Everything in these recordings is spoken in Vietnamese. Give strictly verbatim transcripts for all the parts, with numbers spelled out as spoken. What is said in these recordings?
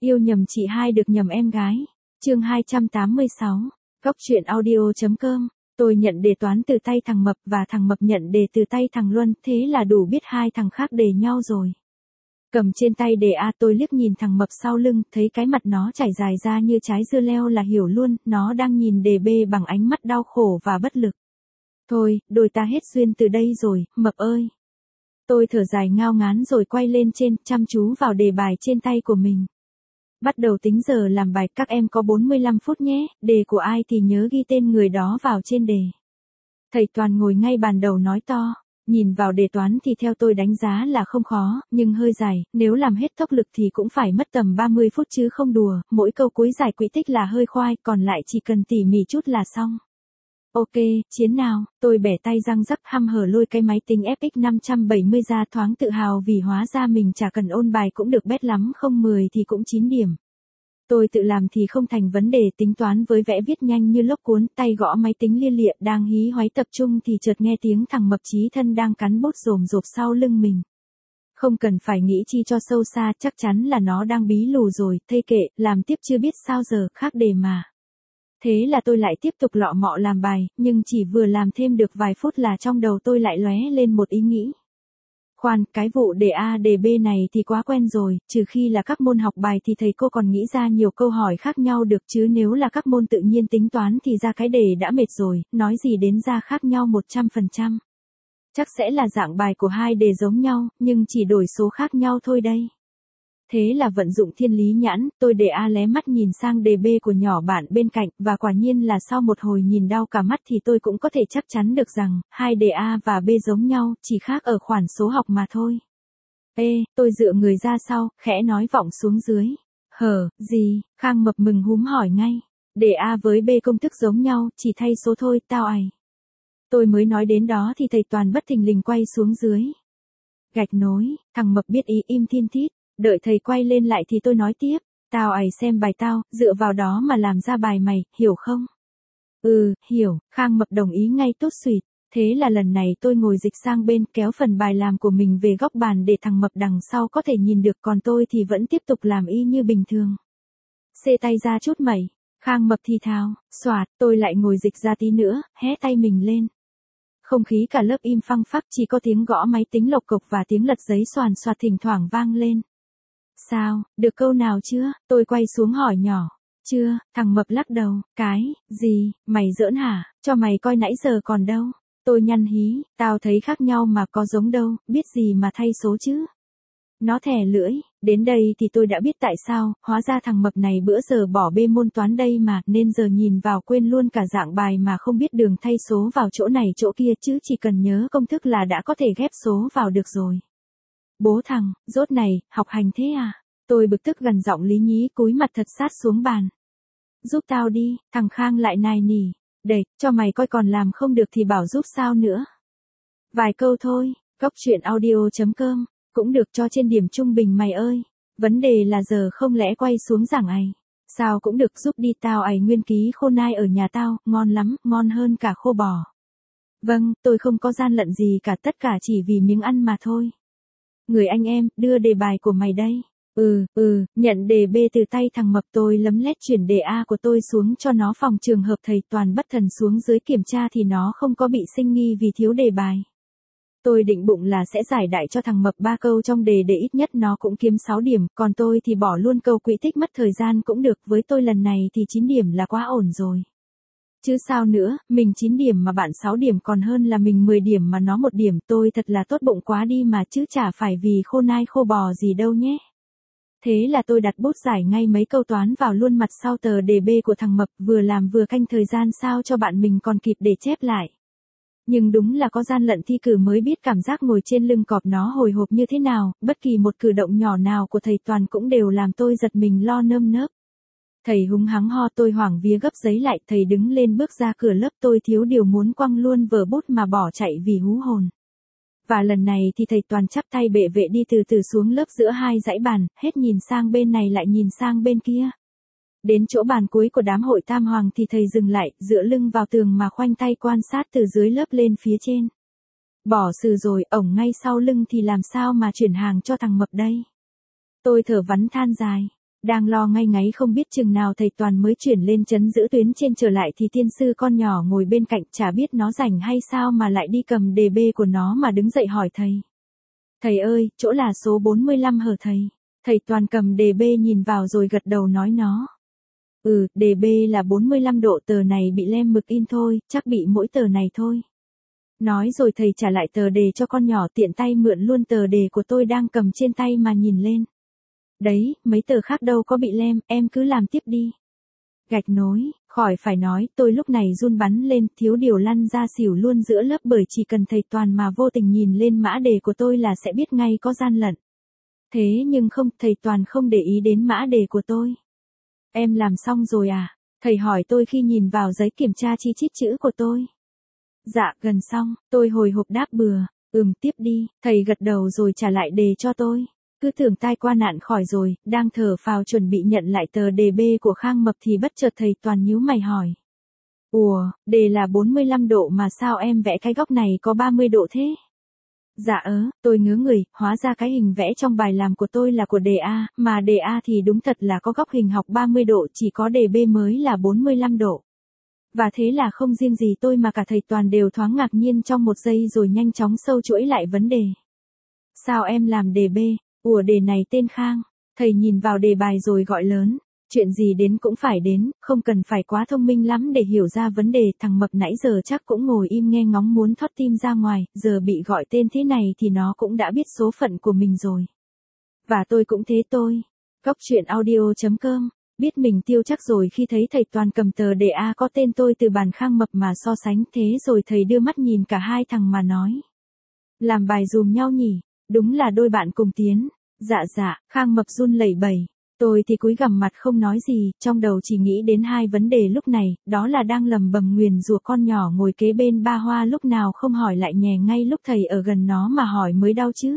Yêu nhầm chị hai được nhầm em gái. Chương hai trăm tám mươi sáu. Góc truyện audio.com. Tôi nhận đề toán từ tay thằng Mập và thằng Mập nhận đề từ tay thằng Luân, thế là đủ biết hai thằng khác đề nhau rồi. Cầm trên tay đề A, tôi liếc nhìn thằng Mập sau lưng, thấy cái mặt nó chảy dài ra như trái dưa leo là hiểu luôn, nó đang nhìn đề B bằng ánh mắt đau khổ và bất lực. Thôi, đôi ta hết duyên từ đây rồi, Mập ơi. Tôi thở dài ngao ngán rồi quay lên trên, chăm chú vào đề bài trên tay của mình. Bắt đầu tính giờ làm bài, các em có bốn mươi lăm phút nhé, đề của ai thì nhớ ghi tên người đó vào trên đề. Thầy Toàn ngồi ngay bàn đầu nói to, nhìn vào đề toán thì theo tôi đánh giá là không khó, nhưng hơi dài, nếu làm hết tốc lực thì cũng phải mất tầm ba mươi phút chứ không đùa, mỗi câu cuối giải quỹ tích là hơi khoai, còn lại chỉ cần tỉ mỉ chút là xong. Ok, chiến nào, tôi bẻ tay răng rắc hăm hở lôi cái máy tính ép ích năm trăm bảy mươi ra, thoáng tự hào vì hóa ra mình chả cần ôn bài cũng được bét lắm, không mười thì cũng chín điểm. Tôi tự làm thì không thành vấn đề, tính toán với vẽ viết nhanh như lốc cuốn, tay gõ máy tính lia lịa, đang hí hoáy tập trung thì chợt nghe tiếng thằng Mập Chí Thân đang cắn bút rồm rộp sau lưng mình. Không cần phải nghĩ chi cho sâu xa, chắc chắn là nó đang bí lù rồi, thây kệ, làm tiếp chưa biết sao giờ, khác đề mà. Thế là tôi lại tiếp tục lọ mọ làm bài, nhưng chỉ vừa làm thêm được vài phút là trong đầu tôi lại lóe lên một ý nghĩ. Khoan, cái vụ đề A đề B này thì quá quen rồi, trừ khi là các môn học bài thì thầy cô còn nghĩ ra nhiều câu hỏi khác nhau được, chứ nếu là các môn tự nhiên tính toán thì ra cái đề đã mệt rồi, nói gì đến ra khác nhau một trăm phần trăm. Chắc sẽ là dạng bài của hai đề giống nhau, nhưng chỉ đổi số khác nhau thôi đây. Thế là vận dụng thiên lý nhãn, tôi đề A lé mắt nhìn sang đề B của nhỏ bạn bên cạnh, và quả nhiên là sau một hồi nhìn đau cả mắt thì tôi cũng có thể chắc chắn được rằng, hai đề A và B giống nhau, chỉ khác ở khoản số học mà thôi. Ê, tôi dựa người ra sau, khẽ nói vọng xuống dưới. Hở, gì, Khang Mập mừng húm hỏi ngay. Đề A với B công thức giống nhau, chỉ thay số thôi, tao ày. Tôi mới nói đến đó thì thầy Toàn bất thình lình quay xuống dưới. Gạch nối, thằng Mập biết ý im thiên thít. Đợi thầy quay lên lại thì tôi nói tiếp, tao ày xem bài tao, dựa vào đó mà làm ra bài mày, hiểu không? Ừ, hiểu, Khang Mập đồng ý ngay tốt xùyt. Thế là lần này tôi ngồi dịch sang bên, kéo phần bài làm của mình về góc bàn để thằng Mập đằng sau có thể nhìn được, còn tôi thì vẫn tiếp tục làm y như bình thường. Xê tay ra chút mẩy, Khang Mập thì thào, xoạt, tôi lại ngồi dịch ra tí nữa, hé tay mình lên. Không khí cả lớp im phăng phắc, chỉ có tiếng gõ máy tính lộc cộc và tiếng lật giấy xoàn xoạt thỉnh thoảng vang lên. Sao, được câu nào chưa? Tôi quay xuống hỏi nhỏ. Chưa, thằng Mập lắc đầu, cái, gì, mày giỡn hả, cho mày coi nãy giờ còn đâu. Tôi nhăn hí, tao thấy khác nhau mà có giống đâu, biết gì mà thay số chứ. Nó thè lưỡi, đến đây thì tôi đã biết tại sao, hóa ra thằng Mập này bữa giờ bỏ bê môn toán đây mà, nên giờ nhìn vào quên luôn cả dạng bài mà không biết đường thay số vào chỗ này chỗ kia, chứ chỉ cần nhớ công thức là đã có thể ghép số vào được rồi. Bố thằng, rốt này, học hành thế à? Tôi bực tức gần giọng lý nhí cúi mặt thật sát xuống bàn. Giúp tao đi, thằng Khang lại nài nỉ. Để, cho mày coi còn làm không được thì bảo giúp sao nữa. Vài câu thôi, góc truyện audio.com, cũng được cho trên điểm trung bình mày ơi. Vấn đề là giờ không lẽ quay xuống giảng ày. Sao cũng được, giúp đi, tao ày nguyên ký khô nai ở nhà tao, ngon lắm, ngon hơn cả khô bò. Vâng, tôi không có gian lận gì cả, tất cả chỉ vì miếng ăn mà thôi. Người anh em, đưa đề bài của mày đây. Ừ, ừ, nhận đề B từ tay thằng Mập, tôi lấm lét chuyển đề A của tôi xuống cho nó, phòng trường hợp thầy Toàn bất thần xuống dưới kiểm tra thì nó không có bị sinh nghi vì thiếu đề bài. Tôi định bụng là sẽ giải đại cho thằng Mập ba câu trong đề để ít nhất nó cũng kiếm sáu điểm, còn tôi thì bỏ luôn câu quỹ tích mất thời gian cũng được, với tôi lần này thì chín điểm là quá ổn rồi. Chứ sao nữa, mình chín điểm mà bạn sáu điểm còn hơn là mình mười điểm mà nó một điểm, tôi thật là tốt bụng quá đi mà, chứ chả phải vì khô nai khô bò gì đâu nhé. Thế là tôi đặt bút giải ngay mấy câu toán vào luôn mặt sau tờ đề B của thằng Mập, vừa làm vừa canh thời gian sao cho bạn mình còn kịp để chép lại. Nhưng đúng là có gian lận thi cử mới biết cảm giác ngồi trên lưng cọp nó hồi hộp như thế nào, bất kỳ một cử động nhỏ nào của thầy Toàn cũng đều làm tôi giật mình lo nơm nớp. Thầy húng hắng ho, tôi hoảng vía gấp giấy lại, thầy đứng lên bước ra cửa lớp, tôi thiếu điều muốn quăng luôn vở bút mà bỏ chạy vì hú hồn. Và lần này thì thầy Toàn chắp tay bệ vệ đi từ từ xuống lớp giữa hai dãy bàn, hết nhìn sang bên này lại nhìn sang bên kia. Đến chỗ bàn cuối của đám hội tam hoàng thì thầy dừng lại, dựa lưng vào tường mà khoanh tay quan sát từ dưới lớp lên phía trên. Bỏ sừ rồi, ổng ngay sau lưng thì làm sao mà chuyển hàng cho thằng Mập đây. Tôi thở vắn than dài. Đang lo ngay ngáy không biết chừng nào thầy Toàn mới chuyển lên trấn giữ tuyến trên trở lại thì tiên sư con nhỏ ngồi bên cạnh chả biết nó rảnh hay sao mà lại đi cầm đề bê của nó mà đứng dậy hỏi thầy. Thầy ơi, chỗ là số bốn mươi lăm hở thầy? Thầy Toàn cầm đề bê nhìn vào rồi gật đầu nói nó. Ừ, đề bê là bốn mươi lăm độ, tờ này bị lem mực in thôi, chắc bị mỗi tờ này thôi. Nói rồi thầy trả lại tờ đề cho con nhỏ, tiện tay mượn luôn tờ đề của tôi đang cầm trên tay mà nhìn lên. Đấy, mấy tờ khác đâu có bị lem, em cứ làm tiếp đi. Gạch nối, khỏi phải nói, tôi lúc này run bắn lên, thiếu điều lăn ra xỉu luôn giữa lớp, bởi chỉ cần thầy Toàn mà vô tình nhìn lên mã đề của tôi là sẽ biết ngay có gian lận. Thế nhưng không, thầy Toàn không để ý đến mã đề của tôi. Em làm xong rồi à? Thầy hỏi tôi khi nhìn vào giấy kiểm tra chi chít chữ của tôi. Dạ, gần xong, tôi hồi hộp đáp bừa, ừm tiếp đi, thầy gật đầu rồi trả lại đề cho tôi. Cứ tưởng tai qua nạn khỏi rồi, đang thở phào chuẩn bị nhận lại tờ đề bê của Khang Mập thì bất chợt thầy Toàn nhíu mày hỏi. Ủa, đề là bốn mươi lăm độ mà sao em vẽ cái góc này có ba mươi độ thế? Dạ ớ, tôi ngớ người, hóa ra cái hình vẽ trong bài làm của tôi là của đề A, mà đề A thì đúng thật là có góc hình học ba mươi độ, chỉ có đề B mới là bốn mươi lăm độ. Và thế là không riêng gì tôi mà cả thầy Toàn đều thoáng ngạc nhiên trong một giây rồi nhanh chóng sâu chuỗi lại vấn đề. Sao em làm đề B? Ủa đề này tên Khang. Thầy nhìn vào đề bài rồi gọi lớn. Chuyện gì đến cũng phải đến, không cần phải quá thông minh lắm để hiểu ra vấn đề. Thằng Mập nãy giờ chắc cũng ngồi im nghe ngóng muốn thoát tim ra ngoài, giờ bị gọi tên thế này thì nó cũng đã biết số phận của mình rồi. Và tôi cũng thế tôi. Góc truyện audio chấm com. Biết mình tiêu chắc rồi khi thấy thầy Toàn cầm tờ đề A có tên tôi từ bàn Khang Mập mà so sánh, thế rồi thầy đưa mắt nhìn cả hai thằng mà nói. Làm bài dùm nhau nhỉ, đúng là đôi bạn cùng tiến. Dạ dạ, Khang Mập run lẩy bẩy. Tôi thì cúi gằm mặt không nói gì, trong đầu chỉ nghĩ đến hai vấn đề lúc này, đó là đang lầm bầm nguyền rủa con nhỏ ngồi kế bên ba Hoa lúc nào không hỏi lại nhè ngay lúc thầy ở gần nó mà hỏi mới đau chứ.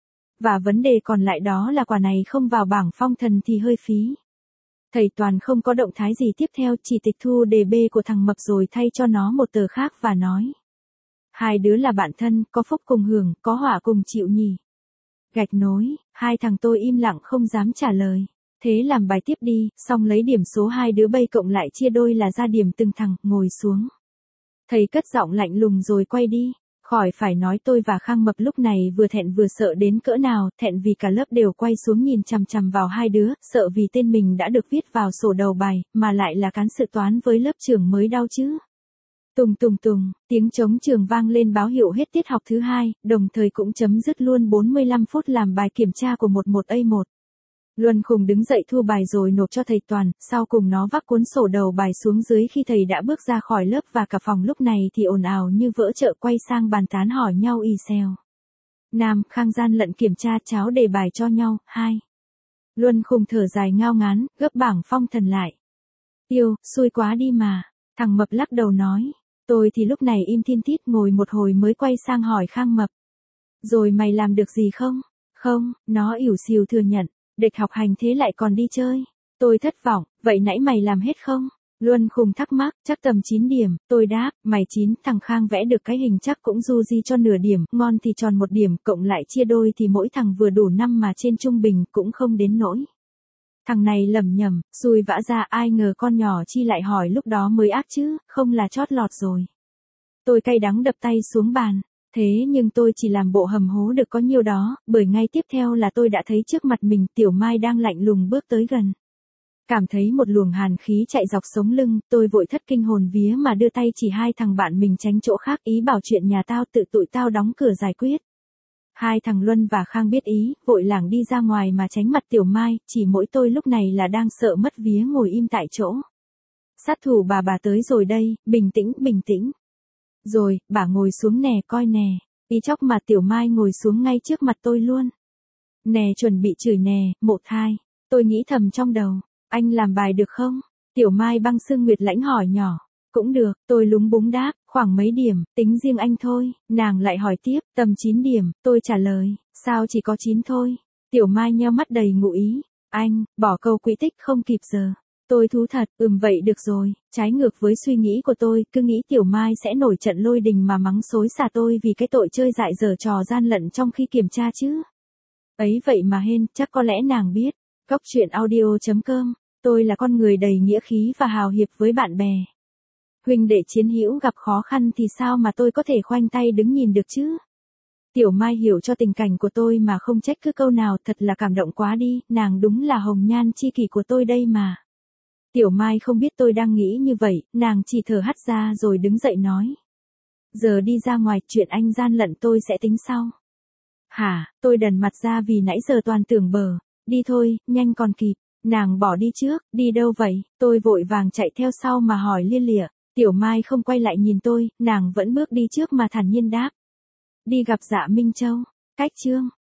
Và vấn đề còn lại đó là quả này không vào bảng phong thần thì hơi phí. Thầy Toàn không có động thái gì tiếp theo, chỉ tịch thu đề bê của thằng Mập rồi thay cho nó một tờ khác và nói. Hai đứa là bạn thân, có phúc cùng hưởng, có họa cùng chịu nhỉ. Gạch nối, hai thằng tôi im lặng không dám trả lời. Thế làm bài tiếp đi, xong lấy điểm số hai đứa bay cộng lại chia đôi là ra điểm từng thằng, ngồi xuống. Thầy cất giọng lạnh lùng rồi quay đi. Khỏi phải nói tôi và Khang Mập lúc này vừa thẹn vừa sợ đến cỡ nào, thẹn vì cả lớp đều quay xuống nhìn chằm chằm vào hai đứa, sợ vì tên mình đã được viết vào sổ đầu bài, mà lại là cán sự toán với lớp trưởng mới đau chứ. Tùng tùng tùng, tiếng trống trường vang lên báo hiệu hết tiết học thứ hai, đồng thời cũng chấm dứt luôn bốn mươi lăm phút làm bài kiểm tra của một một A một. Luân Khùng đứng dậy thu bài rồi nộp cho thầy Toàn, sau cùng nó vác cuốn sổ đầu bài xuống dưới khi thầy đã bước ra khỏi lớp và cả phòng lúc này thì ồn ào như vỡ chợ quay sang bàn tán hỏi nhau y xèo. Nam, Khang gian lận kiểm tra cháo đề bài cho nhau, hai. Luân Khùng thở dài ngao ngán, gấp bảng phong thần lại. Tiêu, xui quá đi mà. Thằng Mập lắc đầu nói. Tôi thì lúc này im thiên tít ngồi một hồi mới quay sang hỏi Khang Mập. Rồi mày làm được gì không? Không, nó ỉu xìu thừa nhận. Địch học hành thế lại còn đi chơi. Tôi thất vọng, vậy nãy mày làm hết không? Luân Khùng thắc mắc, chắc tầm chín điểm, tôi đáp, mày chín, thằng Khang vẽ được cái hình chắc cũng du di cho nửa điểm, ngon thì tròn một điểm, cộng lại chia đôi thì mỗi thằng vừa đủ năm mà trên trung bình cũng không đến nỗi. Thằng này lầm nhầm, xui vã ra ai ngờ con nhỏ chi lại hỏi lúc đó mới ác chứ, không là chót lọt rồi. Tôi cay đắng đập tay xuống bàn. Thế nhưng tôi chỉ làm bộ hầm hố được có nhiêu đó, bởi ngay tiếp theo là tôi đã thấy trước mặt mình Tiểu Mai đang lạnh lùng bước tới gần. Cảm thấy một luồng hàn khí chạy dọc sống lưng, tôi vội thất kinh hồn vía mà đưa tay chỉ hai thằng bạn mình tránh chỗ khác, ý bảo chuyện nhà tao tự tụi tao đóng cửa giải quyết. Hai thằng Luân và Khang biết ý, vội lảng đi ra ngoài mà tránh mặt Tiểu Mai, chỉ mỗi tôi lúc này là đang sợ mất vía ngồi im tại chỗ. Sát thủ bà bà tới rồi đây, bình tĩnh, bình tĩnh. Rồi, bà ngồi xuống nè coi nè, ý chóc mà Tiểu Mai ngồi xuống ngay trước mặt tôi luôn. Nè chuẩn bị chửi nè, Mộ Thai, tôi nghĩ thầm trong đầu, anh làm bài được không? Tiểu Mai băng sương nguyệt lãnh hỏi nhỏ, cũng được, tôi lúng búng đáp, khoảng mấy điểm, tính riêng anh thôi, nàng lại hỏi tiếp, tầm chín điểm, tôi trả lời, sao chỉ có chín thôi? Tiểu Mai nheo mắt đầy ngụ ý, anh, bỏ câu quỹ tích không kịp giờ. Tôi thú thật, ừm vậy được rồi, trái ngược với suy nghĩ của tôi, cứ nghĩ Tiểu Mai sẽ nổi trận lôi đình mà mắng xối xả tôi vì cái tội chơi dại dở trò gian lận trong khi kiểm tra chứ. Ấy vậy mà hên, chắc có lẽ nàng biết. Cóc truyện audio chấm com, tôi là con người đầy nghĩa khí và hào hiệp với bạn bè. Huynh đệ chiến hữu gặp khó khăn thì sao mà tôi có thể khoanh tay đứng nhìn được chứ? Tiểu Mai hiểu cho tình cảnh của tôi mà không trách cứ câu nào, thật là cảm động quá đi, nàng đúng là hồng nhan chi kỷ của tôi đây mà. Tiểu Mai không biết tôi đang nghĩ như vậy, nàng chỉ thở hắt ra rồi đứng dậy nói. Giờ đi ra ngoài, chuyện anh gian lận tôi sẽ tính sau. Hả, tôi đần mặt ra vì nãy giờ toàn tưởng bờ, đi thôi, nhanh còn kịp, nàng bỏ đi trước, đi đâu vậy, tôi vội vàng chạy theo sau mà hỏi lia lịa, Tiểu Mai không quay lại nhìn tôi, nàng vẫn bước đi trước mà thản nhiên đáp. Đi gặp Dạ Minh Châu, cách chương.